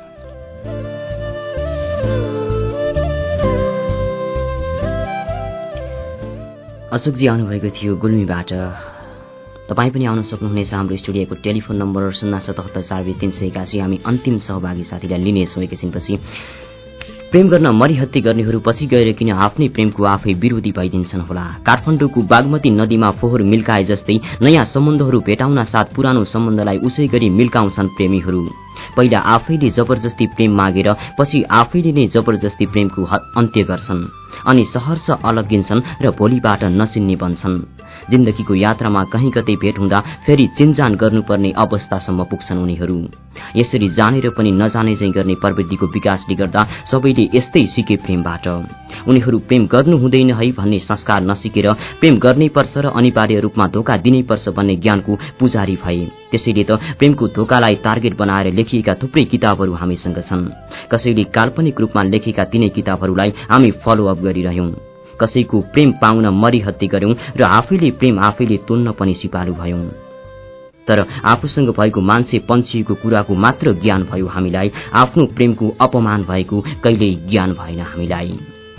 अशोकजी आउनुभएको थियो गुल्मीबाट। तपाईँ पनि आउन सक्नुहुनेछ हाम्रो स्टुडियोको टेलिफोन नम्बर शून्य सतहत्तर चार बिस तीन सय एकासी। हामी अन्तिम सहभागी साथीलाई लिनेछौँ एकैछिनपछि। प्रेम गर्न मरिहत्ते गर्नेहरू पछि गएर किन आफ्नै प्रेमको आफै विरोधी भइदिन्छन् होला। काठमाडौँको बागमती नदीमा फोहोर मिल्काए जस्तै नयाँ सम्बन्धहरू भेटाउन साथ पुरानो सम्बन्धलाई उसै गरी मिल्काउँछन् प्रेमीहरू। पहिला आफैले जबरजस्ती प्रेम मागेर पछि आफैले नै जबरजस्ती प्रेमको अन्त्य गर्छन् अनि सहर्ष अलग्गिन्छन् र भोलिबाट नचिन्ने बन्छन्। जिन्दगीको यात्रामा कहीँ कतै भेट हुँदा फेरि चिन्जान गर्नुपर्ने अवस्थासम्म पुग्छन् उनीहरू। यसरी जानेर पनि नजाने चाहिँ गर्ने प्रवृत्तिको विकासले गर्दा सबैले यस्तै सिके प्रेमबाट। उनीहरू प्रेम गर्नु हुँदैन है भन्ने संस्कार नसिकेर प्रेम गर्नै पर्छ र अनिवार्य रूपमा धोका दिनै पर्छ भन्ने ज्ञानको पुजारी भए। त्यसैले त प्रेमको धोकालाई टार्गेट बनाएर लेखिएका थुप्रै किताबहरू हामीसँग छन्। कसैले काल्पनिक रूपमा लेखेका तिनै किताबहरूलाई हामी फलोअप गरिरह्यौं। कसैको प्रेम पाउन मरिहत्ते गर्यौं र आफैले प्रेम आफैले तोल्न पनि सिपालु भयौं। तर आफूसँग भएको मान्छे पन्छिएको कुराको मात्र ज्ञान भयो हामीलाई, आफ्नो प्रेमको अपमान भएको कहिल्यै ज्ञान भएन हामीलाई।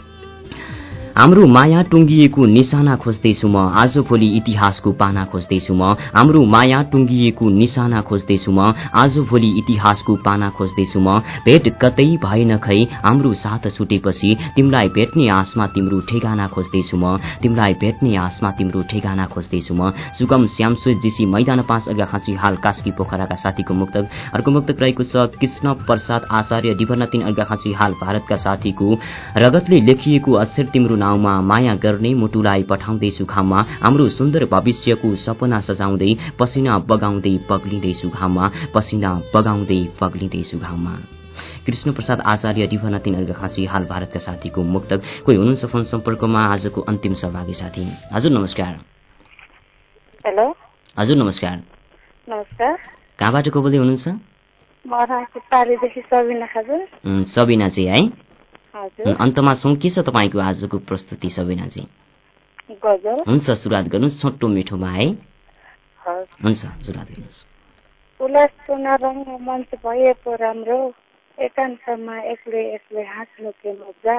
हाम्रो माया टुंगिएको निशाना खोज्दैछु म, आजभोलि इतिहासको पाना खोज्दैछु म। हाम्रो माया टुंगिएको निशाना खोज्दैछु म, आजभोलि इतिहासको पाना खोज्दैछु म। भेट कतै भएन खै हाम्रो साथ छुटेपछि, तिमीलाई भेट्ने आशमा तिम्रो ठेगाना खोज्दैछु म। तिमीलाई भेट्ने आशमा तिम्रो ठेगाना खोज्दैछु म। सुगम श्यामसुत जीसी मैदान पाँच अर्घाखाँची हाल कास्की पोखराका साथीको मुक्तक। अर्को मुक्तक रहेको छ कृष्ण प्रसाद आचार्य दिभना तीन अर्घाखाँची हाल भारतका साथीको। रगतले लेखिएको अक्षर तिम्रो नाउँमा, माया गर्ने मुटुलाई पठाउँदैछु घाममा। हाम्रो सुन्दर भविष्यको सपना सजाउँदै पसिना बगाउँदै पग्लिँदैछु घाममा, पसिना बगाउँदै पग्लिँदैछु घाममा। कृष्ण प्रसाद आचार्य दिभना तीन अर्घाखाँची हाल भारतका साथीको मुक्तक। कोही हुनुहुन्छ फोन सम्पर्कमा आजको अन्तिम सहभागी साथी। हजुर नमस्कार। हेलो। हजुर नमस्कार। नमस्कार। कहाँबाट को बोल्दै हुनुहुन्छ? म राजपालीदेखि सबिना खाजुन। सबिना चाहिँ है? हजुर। अन्तमा छौं। के छ तपाईको आजको प्रस्तुति सबिना जी? गजल। हुन्छ सुरुवात गर्नुस् छोटो मिठोमा है। हुन्छ सुरुवात गर्नुस्। उलास सुना रंग मञ्च भए पो राम्रो, एकान्तमा एक्लै एक्लै हाँस्नु के मजा।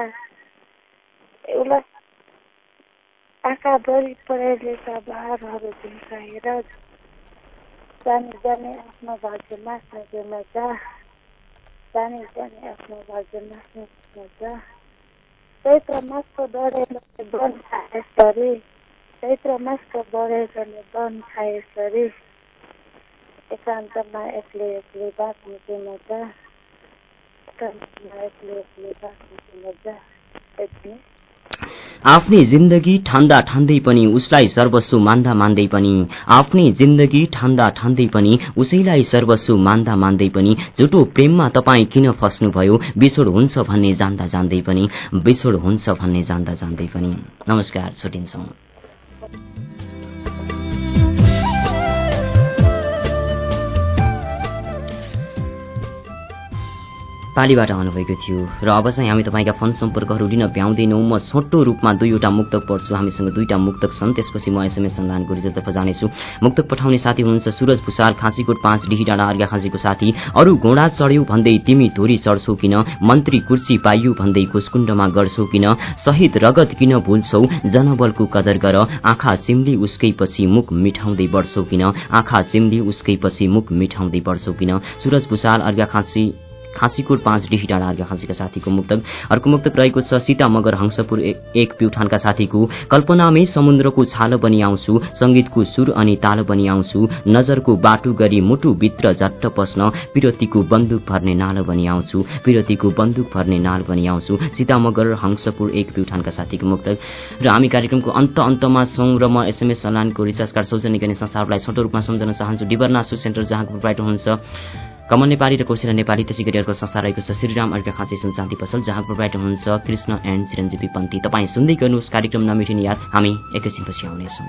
उलास आँखाभरि परेलेका बहारहरू झुम्काएर, जाने जाने आफ्नो भाग्य मास्नु के मजा। जाने जाने आफ्नो भाग्य मास्नु के मजा। चैत्र मासको डढेर वन खाएसरी, चैत्र मासको बढेर वन खाएसरी, एकान्तमा एक्लै एक्लै बाँच्नु के मजा। एकान्तमा एक्लै एक्लै बाँच्नु के मजा। आफ्नै जिन्दगी ठान्दा ठान्दै पनि उसलाई सर्वस्व मान्दा मान्दै पनि आफ्नै जिन्दगी ठान्दा ठान्दै पनि उसैलाई सर्वस्व मान्दा मान्दै पनि झुटो प्रेममा तपाईँ किन फस्नुभयो बिछोड हुन्छ भन्ने जान्दा जान्दै पनि बिछोड हुन्छ भन्ने जान्दा जान्दै पनि। नमस्कार, छुटिन्छौं। पालीबाट आउनुभएको थियो र अब चाहिँ हामी तपाईँका फोन सम्पर्कहरू लिन भ्याउँदैनौँ। म छोटो रूपमा दुईवटा मुक्तक पढ्छु। हामीसँग दुईटा मुक्तक छन्, त्यसपछि म एसएमएस सन्धानको रिजल्टतर्फ जानेछु। मुक्तक पठाउने साथी हुनुहुन्छ सुरज भुषाल, खाँचीकोट पाँच डिही डाँडा अर्घा खाँचीको साथी। अरू घोडा चढ्यौ भन्दै तिमी धुरी चढ्छौ किन, मन्त्री कुर्सी पाइयो भन्दै कुसकुण्डमा गर्छौ किन, शहीद रगत किन भुल्छौ जनबलको कदर गर, आँखा चिम्ली उसकै पछि मुख मिठाउँदै बढ्छौ किन, आँखा चिम्ली उसकै पछि मुख मिठाउँदै बढ्छौ किन। सुरज भुषाल, अर्घा खाँची खाँचीकोट पाँच डिही डाँडा अर्घा खाँचीका साथीको मुक्तक। अर्को मुक्तक रहेको छ सीता मगर हंसपुर एक प्युठानका साथीको। कल्पनामै समुद्रको छालो बनी आउँछु, संगीतको सुर अनि ताल बनी आउँछु, नजरको बाटो गरी मुटुभित्र झट्ट पस्न पिरतीको बन्दुक भर्ने नाल बनी आउँछु, पिरतीको बन्दुक भर्ने नाल बनी आउँछु। सीता मगर हंसपुर एक प्युठानका साथीको मुक्तक। र हामी कार्यक्रमको अन्त अन्तमा छौं र म एसएमएस सलानको रिचार्ज कार्ड सौजन्य गर्ने संस्थाहरूलाई छोटो रूपमा सम्झन चाहन्छु। डिबरनासु सेन्टर जहाँको प्रोप्राइटर हुनुहुन्छ कमल नेपाली र कौशिला नेपाली, त्यसै गरी अर्को संस्था रहेको छ श्रीराम अर्घा खाँची सुन चाँदी पसल जहाँको प्रोप्राइटर हुनुहुन्छ कृष्ण एन्ड चिरञ्जीवी पन्थी। तपाईँ सुन्दै गर्नुहोस् कार्यक्रम नमिठिने याद। हामी एकैछिनपछि आउनेछौँ।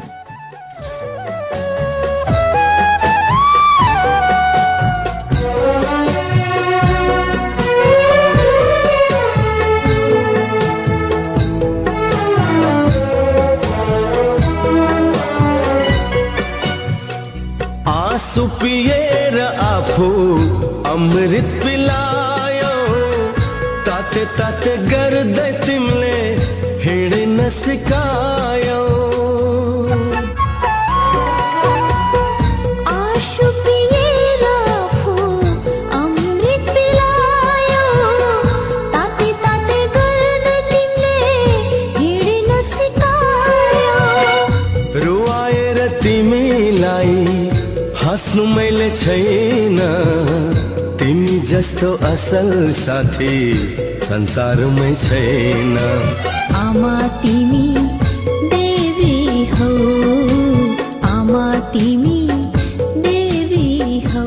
आँसु पिएर आफू अमृत पिलायो, ताते ताते गर्दै तिमीले हिँड्न सिकायो। आँसु पिएर आफू अमृत पिलायो, ताते ताते गर्दै तिमीले हिँड्न सिकायो। रुवाएर तिमीलाई हाँस्नु मैले छैन, तिमी जस्तो असल साथी संसारमै छैन। आमा तिमी देवी हौ, आमा तिमी देवी हौ।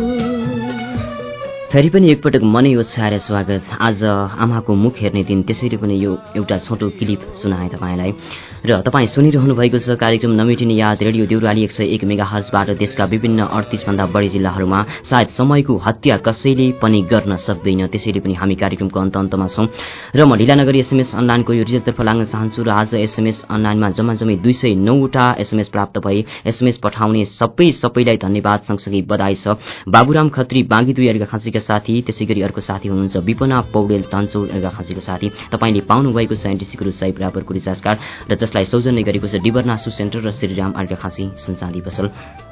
फेरि पनि एकपटक मनै ओछ्याएर स्वागत। आज आमाको मुख हेर्ने दिन, त्यसैले पनि यो एउटा छोटो क्लिप सुनाएँ तपाईँलाई। र तपाईँ सुनिरहनु भएको छ कार्यक्रम नमेटिने याद रेडियो देउराली एक सय एक मेगा हर्जबाट देशका विभिन्न अडतिस भन्दा बढी जिल्लाहरूमा। सायद समयको हत्या कसैले पनि गर्न सक्दैन, त्यसैले पनि हामी कार्यक्रमको अन्त अन्तमा छौं र म ढिलानगरी एसएमएस अनलाइनको यो रिजल्टतर्फ लाग्न चाहन्छु। र आज एसएमएस अनलाइनमा जम्मा जम्मै दुई सय नौवटा एसएमएस प्राप्त भए। एसएमएस पठाउने सबै सबैलाई धन्यवाद, सँगसँगै बधाई छ। बाबुराम खत्री बाँगी दुई अर्घा खाँचीका साथी, त्यसै गरी अर्को साथी हुनुहुन्छ विपना पौडेल तन्चौर अर्घा खाँचीको साथी। तपाईँले पाउनुभएको छ एनटिसीको रु सय बराबरको रिचार्ज कार्ड र जसलाई सौजन्य गरेको छ डिबरनासु सेन्टर र श्रीराम अर्घा खाँची सुनचाँदी पसल।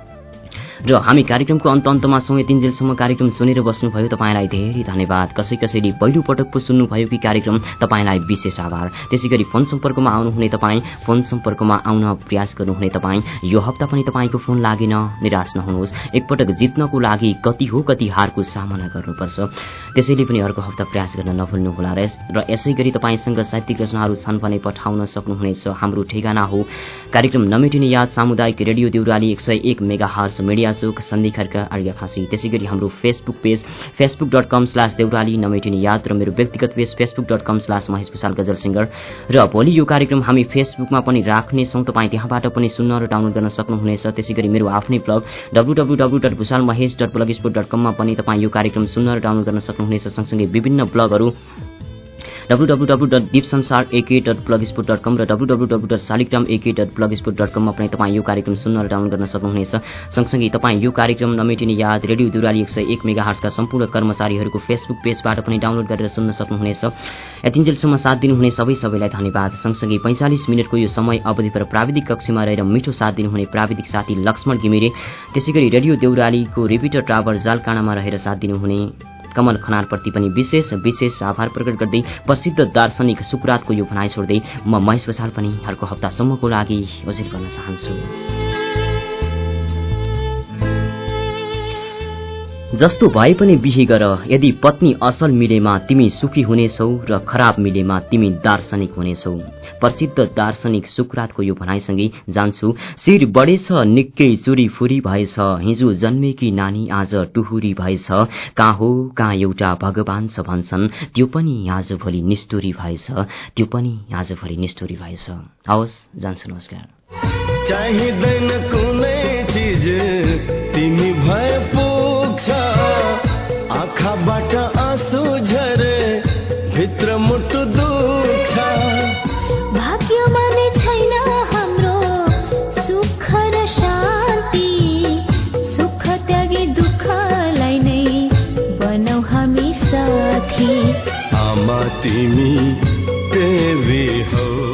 र हामी कार्यक्रमको अन्त अन्तमा छौं। यतिन्जेलसम्म कार्यक्रम सुनेर बस्नुभयो तपाईँलाई धेरै धन्यवाद। कसै कसैले पहिलो पटक पो सुन्नुभयो कि कार्यक्रम, तपाईँलाई विशेष आभार। त्यसै गरी फोन सम्पर्कमा आउनुहुने तपाईँ, फोन सम्पर्कमा आउन प्रयास गर्नुहुने तपाईँ, यो हप्ता पनि तपाईँको फोन लागेन, निराश नहुनुहोस्। एकपटक जित्नको लागि कति हो कति हारको सामना गर्नुपर्छ, त्यसैले पनि अर्को हप्ता प्रयास गर्न नभुल्नुहोला। र यसै गरी तपाईँसँग साहित्यिक रचनाहरू छन् भने पठाउन सक्नुहुनेछ। हाम्रो ठेगाना हो कार्यक्रम नमेटिने याद सामुदायिक रेडियो देउराली एक सय एक मेगा हर्ज, मिडिया चोक, सन्धि खर्का, अर्घा खाँची। त्यसै गरी हाम्रो Facebook page Facebook dot com slash Deurali नमेटिने याद र मेरो व्यक्तिगत page Facebook dot com slash Mahesh Bhusal गजल सिंगर। र भोलि यो कार्यक्रम हामी फेसबुकमा पनि राख्नेछौँ, तपाईँ त्यहाँबाट पनि सुन्न र डाउनलोड गर्न सक्नुहुनेछ। त्यसै गरी मेरो आफ्नै blog W W W dot Bhusal Mahesh dot blogspot dot कममा पनि तपाईँ यो कार्यक्रम सुन्न र डाउनलोड गर्न सक्नुहुनेछ। सँगसँगै विभिन्न ब्लगहरू W W W dot Deep Sansar AK dot blogspot dot com र W W W dot Shaligram AK dot blogspot dot कममा पनि तपाईँ यो कार्यक्रम सुन्न र डाउनलोड गर्न सक्नुहुनेछ। सँगसँगै तपाईँ यो कार्यक्रम नमेटिने याद रेडियो देउराली एक सय एक मेगा हर्जका सम्पूर्ण कर्मचारीहरूको फेसबुक पेजबाट पनि डाउनलोड गरेर सुन्न सक्नुहुनेछ। यतिन्जेलसम्म साथ दिनुहुने सबै सबैलाई धन्यवाद। सँगसँगै पैंचालिस मिनटको यो समय अवधिपर प्राविधिक कक्षमा रहेर मिठो साथ दिनुहुने प्राविधिक साथी लक्ष्मण घिमिरे, त्यसै गरी रेडियो देउरालीको रिपिटर टावर जालकाँडामा रहेर साथ दिनुहुने कमल खनालप्रति पनि विशेष विशेष आभार प्रकट गर्दै प्रसिद्ध दार्शनिक सुकरातको यो भनाइ छोड्दै म महेश भुषाल पनि अर्को हप्तासम्मको लागि ओझेल गर्न चाहन्छु। जस्तो भए पनि बिहे गर, यदि पत्नी असल मिलेमा तिमी सुखी हुनेछौ र खराब मिलेमा तिमी दार्शनिक हुनेछौ। प्रसिद्ध दार्शनिक सुक्रातको यो भनाइसँगै जान्छु। शिर बढेछ निकै चुरी फुरी भएछ, हिजो जन्मेकी नानी आज टुहुरी भएछ, कहाँ हो कहाँ एउटा भगवान छ भन्छन्, त्यो पनि आजभोलि निष्ठुरी भएछ, त्यो पनि आजभोलि निष्ठुरी भएछ। हवस्, जान्छु, नमस्कार। चाहिँदैन कुनै चीज तिमी भए पुग्छ, आँखाबाट आँसु झरे भित्र मुटु दुख्छ। भाग्यमा नै छैन हाम्रो सुख र शान्ति, सुख त्यागे दुःखलाई नै बनाऊ हामी साथी। आमा तिमी देवी हौ।